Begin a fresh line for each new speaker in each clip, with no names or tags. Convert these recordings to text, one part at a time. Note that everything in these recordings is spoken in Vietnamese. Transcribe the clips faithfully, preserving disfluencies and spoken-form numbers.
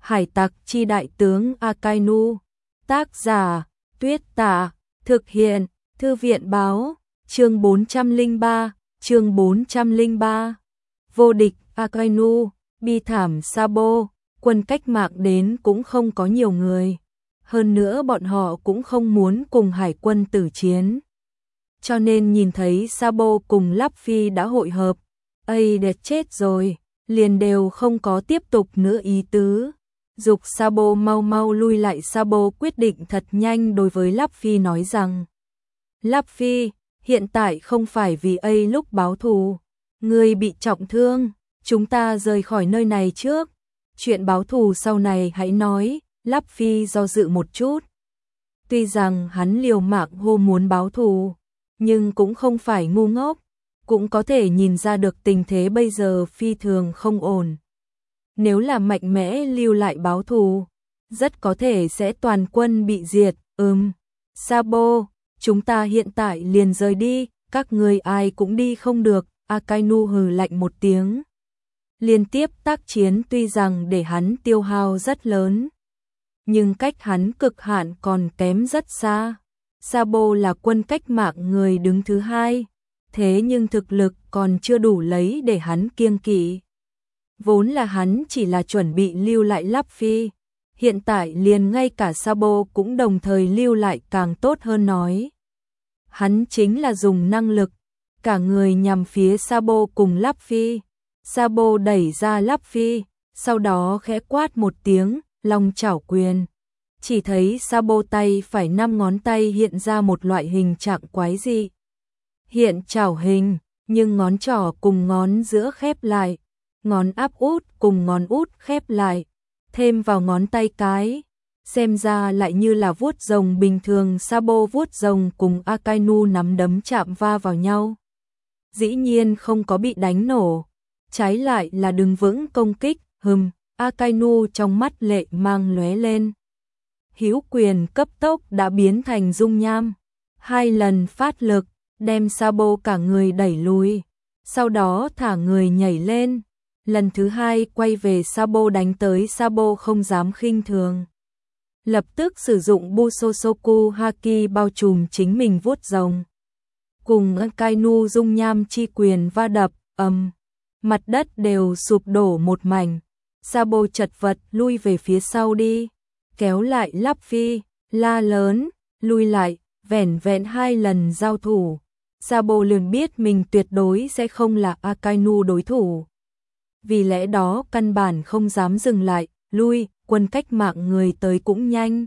Hải tặc chi đại tướng Akainu. Tác giả Tuyết Tả. Thực hiện Thư viện báo. Chương bốn trăm lẻ ba. Chương bốn trăm lẻ ba. Vô địch Akainu. Bi thảm Sabo. Quân cách mạng đến cũng không có nhiều người. Hơn nữa bọn họ cũng không muốn cùng hải quân tử chiến. Cho nên nhìn thấy Sabo cùng Luffy đã hội hợp. Ây đẹp chết rồi. Liền đều không có tiếp tục nữa ý tứ. Dục Sabo mau mau lui lại. Sabo quyết định thật nhanh đối với Luffy nói rằng: Luffy, hiện tại không phải vì ấy lúc báo thù. Người bị trọng thương, chúng ta rời khỏi nơi này trước. Chuyện báo thù sau này hãy nói. Luffy do dự một chút. Tuy rằng hắn liều mạng hô muốn báo thù, nhưng cũng không phải ngu ngốc. Cũng có thể nhìn ra được tình thế bây giờ phi thường không ổn. Nếu là mạnh mẽ lưu lại báo thù, rất có thể sẽ toàn quân bị diệt. Ừm, Sabo, chúng ta hiện tại liền rời đi, các người ai cũng đi không được. Akainu hừ lạnh một tiếng. Liên tiếp tác chiến tuy rằng để hắn tiêu hao rất lớn, nhưng cách hắn cực hạn còn kém rất xa. Sabo là quân cách mạng người đứng thứ hai, thế nhưng thực lực còn chưa đủ lấy để hắn kiêng kỵ. Vốn là hắn chỉ là chuẩn bị lưu lại Luffy, hiện tại liền ngay cả Sabo cũng đồng thời lưu lại càng tốt hơn nói. Hắn chính là dùng năng lực, cả người nhằm phía Sabo cùng Luffy. Sabo đẩy ra Luffy, sau đó khẽ quát một tiếng, long chảo quyền. Chỉ thấy Sabo tay phải năm ngón tay hiện ra một loại hình trạng quái dị. Hiện chảo hình, nhưng ngón trỏ cùng ngón giữa khép lại, ngón áp út cùng ngón út khép lại, thêm vào ngón tay cái, xem ra lại như là vuốt rồng bình thường. Sabo vuốt rồng cùng Akainu nắm đấm chạm va vào nhau. Dĩ nhiên không có bị đánh nổ, trái lại là đứng vững công kích. Hừm, Akainu trong mắt lệ mang lóe lên. Hữu quyền cấp tốc đã biến thành dung nham, hai lần phát lực, đem Sabo cả người đẩy lùi, sau đó thả người nhảy lên, lần thứ hai quay về Sabo đánh tới. Sabo không dám khinh thường, lập tức sử dụng Busosoku Haki bao trùm chính mình vuốt rồng. Cùng Akainu dung nham chi quyền va đập, ầm, mặt đất đều sụp đổ một mảnh. Sabo chật vật lui về phía sau đi, kéo lại Luffy, la lớn, lui lại. Vẻn vẹn hai lần giao thủ, Sabo liền biết mình tuyệt đối sẽ không là Akainu đối thủ. Vì lẽ đó căn bản không dám dừng lại, lui, quân cách mạng người tới cũng nhanh,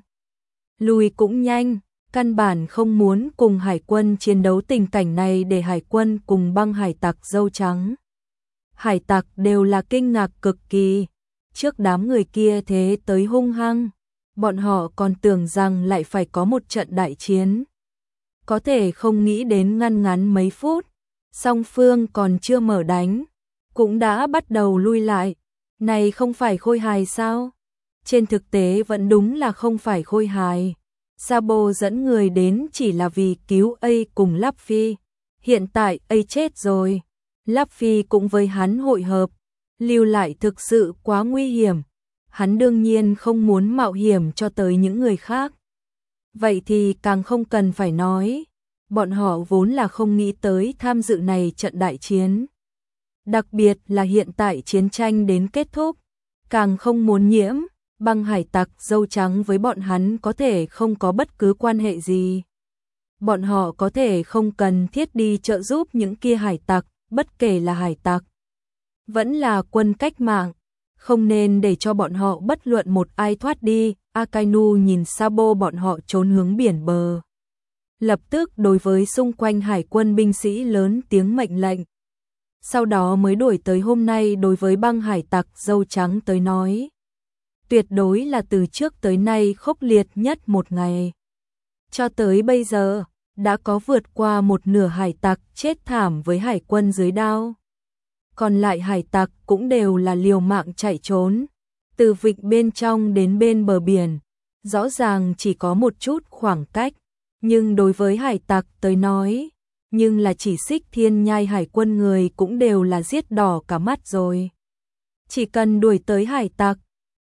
lui cũng nhanh, căn bản không muốn cùng hải quân chiến đấu. Tình cảnh này để hải quân cùng băng hải tặc dâu trắng, hải tặc đều là kinh ngạc cực kỳ. Trước đám người kia thế tới hung hăng, bọn họ còn tưởng rằng lại phải có một trận đại chiến. Có thể không nghĩ đến ngăn ngắn mấy phút, song phương còn chưa mở đánh, cũng đã bắt đầu lui lại. Này không phải khôi hài sao? Trên thực tế vẫn đúng là không phải khôi hài. Sabo dẫn người đến chỉ là vì cứu A cùng Luffy. Hiện tại A chết rồi, Luffy cũng với hắn hội hợp, lưu lại thực sự quá nguy hiểm. Hắn đương nhiên không muốn mạo hiểm cho tới những người khác. Vậy thì càng không cần phải nói, bọn họ vốn là không nghĩ tới tham dự này trận đại chiến. Đặc biệt là hiện tại chiến tranh đến kết thúc, càng không muốn nhiễm. Băng hải tặc dâu trắng với bọn hắn có thể không có bất cứ quan hệ gì. Bọn họ có thể không cần thiết đi trợ giúp những kia hải tặc, bất kể là hải tặc, vẫn là quân cách mạng, không nên để cho bọn họ bất luận một ai thoát đi. Akainu nhìn Sabo bọn họ trốn hướng biển bờ, lập tức đối với xung quanh hải quân binh sĩ lớn tiếng mệnh lệnh. Sau đó mới đổi tới hôm nay đối với băng hải tặc dâu trắng tới nói, tuyệt đối là từ trước tới nay khốc liệt nhất một ngày. Cho tới bây giờ, đã có vượt qua một nửa hải tặc chết thảm với hải quân dưới đao. Còn lại hải tặc cũng đều là liều mạng chạy trốn, từ vịnh bên trong đến bên bờ biển, rõ ràng chỉ có một chút khoảng cách, nhưng đối với hải tặc tới nói, nhưng là chỉ xích thiên nhai hải quân người cũng đều là giết đỏ cả mắt rồi. Chỉ cần đuổi tới hải tặc,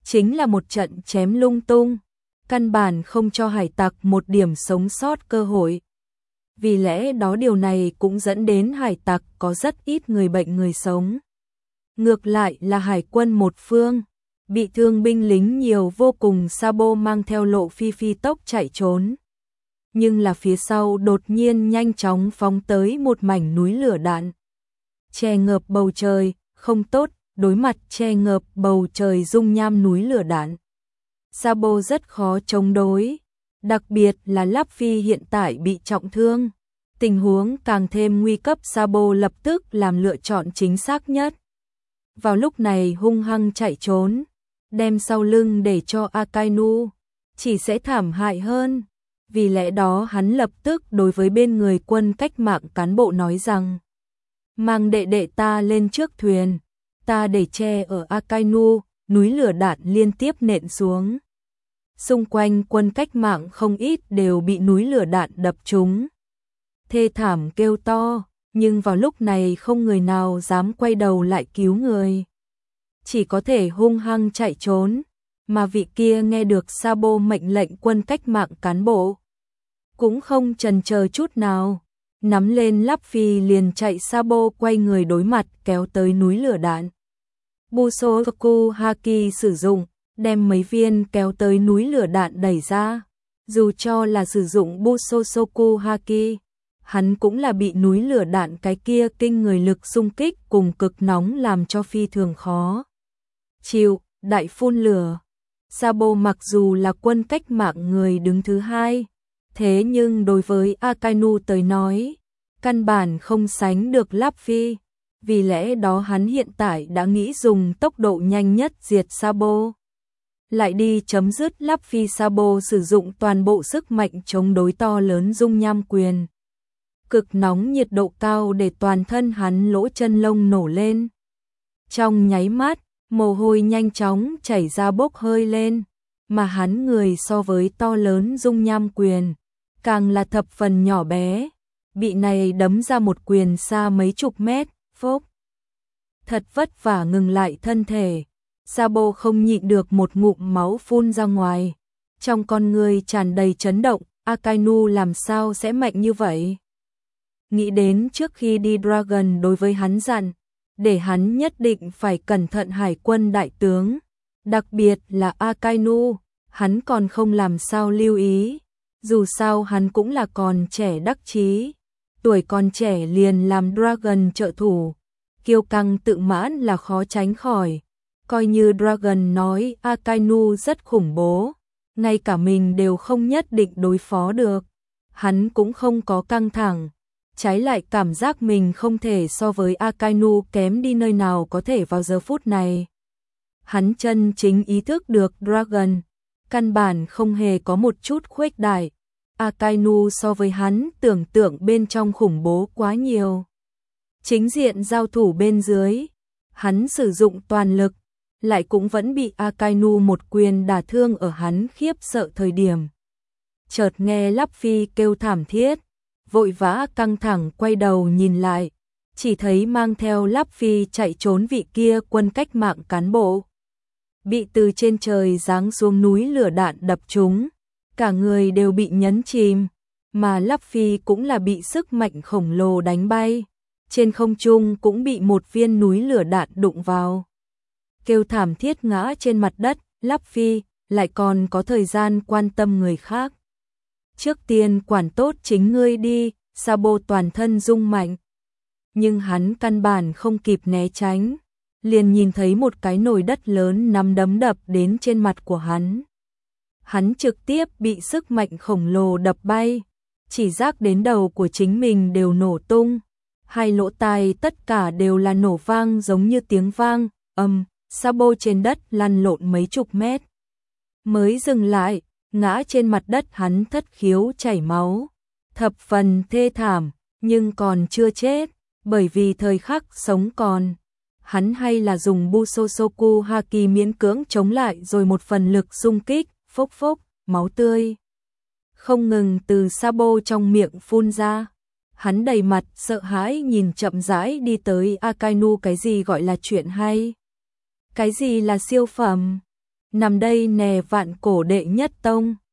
chính là một trận chém lung tung, căn bản không cho hải tặc một điểm sống sót cơ hội. Vì lẽ đó điều này cũng dẫn đến hải tặc có rất ít người bệnh người sống. Ngược lại là hải quân một phương, bị thương binh lính nhiều vô cùng. Sabo mang theo Lộ Phi phi tốc chạy trốn. Nhưng là phía sau đột nhiên nhanh chóng phóng tới một mảnh núi lửa đạn. Che ngợp bầu trời, không tốt, đối mặt che ngợp bầu trời dung nham núi lửa đạn. Sabo rất khó chống đối, đặc biệt là Luffy hiện tại bị trọng thương. Tình huống càng thêm nguy cấp, Sabo lập tức làm lựa chọn chính xác nhất. Vào lúc này hung hăng chạy trốn, đem sau lưng để cho Akainu, chỉ sẽ thảm hại hơn. Vì lẽ đó hắn lập tức đối với bên người quân cách mạng cán bộ nói rằng: mang đệ đệ ta lên trước thuyền, ta để che ở Akainu. Núi lửa đạn liên tiếp nện xuống. Xung quanh quân cách mạng không ít đều bị núi lửa đạn đập trúng. Thê thảm kêu to, nhưng vào lúc này không người nào dám quay đầu lại cứu người. Chỉ có thể hung hăng chạy trốn, mà vị kia nghe được Sabo mệnh lệnh quân cách mạng cán bộ. Cũng không chần chờ chút nào, nắm lên Luffy liền chạy. Sabo quay người đối mặt kéo tới núi lửa đạn. Busoku Haki sử dụng, đem mấy viên kéo tới núi lửa đạn đẩy ra. Dù cho là sử dụng Busoku Haki, hắn cũng là bị núi lửa đạn cái kia kinh người lực xung kích cùng cực nóng làm cho phi thường khó chịu, đại phun lửa. Sabo mặc dù là quân cách mạng người đứng thứ hai, thế nhưng đối với Akainu tới nói, căn bản không sánh được Luffy. Vì lẽ đó hắn hiện tại đã nghĩ dùng tốc độ nhanh nhất diệt Sabo. Lại đi chấm dứt Luffy. Sabo sử dụng toàn bộ sức mạnh chống đối to lớn dung nham quyền. Cực nóng nhiệt độ cao để toàn thân hắn lỗ chân lông nổ lên. Trong nháy mắt, mồ hôi nhanh chóng chảy ra bốc hơi lên, mà hắn người so với to lớn dung nham quyền, càng là thập phần nhỏ bé, bị này đấm ra một quyền xa mấy chục mét, phốc. Thật vất vả ngừng lại thân thể, Sabo không nhịn được một ngụm máu phun ra ngoài, trong con người tràn đầy chấn động. Akainu làm sao sẽ mạnh như vậy? Nghĩ đến trước khi đi Dragon đối với hắn dặn, để hắn nhất định phải cẩn thận hải quân đại tướng, đặc biệt là Akainu, hắn còn không làm sao lưu ý, dù sao hắn cũng là còn trẻ đắc chí, tuổi còn trẻ liền làm Dragon trợ thủ, kiêu căng tự mãn là khó tránh khỏi, coi như Dragon nói Akainu rất khủng bố, ngay cả mình đều không nhất định đối phó được, hắn cũng không có căng thẳng. Trái lại cảm giác mình không thể so với Akainu kém đi nơi nào có thể vào giờ phút này. Hắn chân chính ý thức được Dragon, căn bản không hề có một chút khuếch đại. Akainu so với hắn tưởng tượng bên trong khủng bố quá nhiều. Chính diện giao thủ bên dưới, hắn sử dụng toàn lực, lại cũng vẫn bị Akainu một quyền đả thương ở hắn khiếp sợ thời điểm. Chợt nghe Luffy kêu thảm thiết, vội vã căng thẳng quay đầu nhìn lại, chỉ thấy mang theo Luffy chạy trốn vị kia quân cách mạng cán bộ. Bị từ trên trời giáng xuống núi lửa đạn đập trúng, cả người đều bị nhấn chìm, mà Luffy cũng là bị sức mạnh khổng lồ đánh bay, trên không trung cũng bị một viên núi lửa đạn đụng vào. Kêu thảm thiết ngã trên mặt đất, Luffy lại còn có thời gian quan tâm người khác. Trước tiên quản tốt chính ngươi đi, Sabo toàn thân rung mạnh. Nhưng hắn căn bản không kịp né tránh, liền nhìn thấy một cái nồi đất lớn nắm đấm đập đến trên mặt của hắn. Hắn trực tiếp bị sức mạnh khổng lồ đập bay, chỉ giác đến đầu của chính mình đều nổ tung, hai lỗ tai tất cả đều là nổ vang giống như tiếng vang, ầm, Sabo trên đất lăn lộn mấy chục mét. Mới dừng lại, ngã trên mặt đất hắn thất khiếu chảy máu, thập phần thê thảm, nhưng còn chưa chết, bởi vì thời khắc sống còn. Hắn hay là dùng Busoku Haki miễn cưỡng chống lại rồi một phần lực xung kích, phốc phốc, máu tươi không ngừng từ Sabo trong miệng phun ra. Hắn đầy mặt sợ hãi nhìn chậm rãi đi tới Akainu. Cái gì gọi là chuyện hay? Cái gì là siêu phẩm? nằm đây nè vạn cổ đệ nhất tông.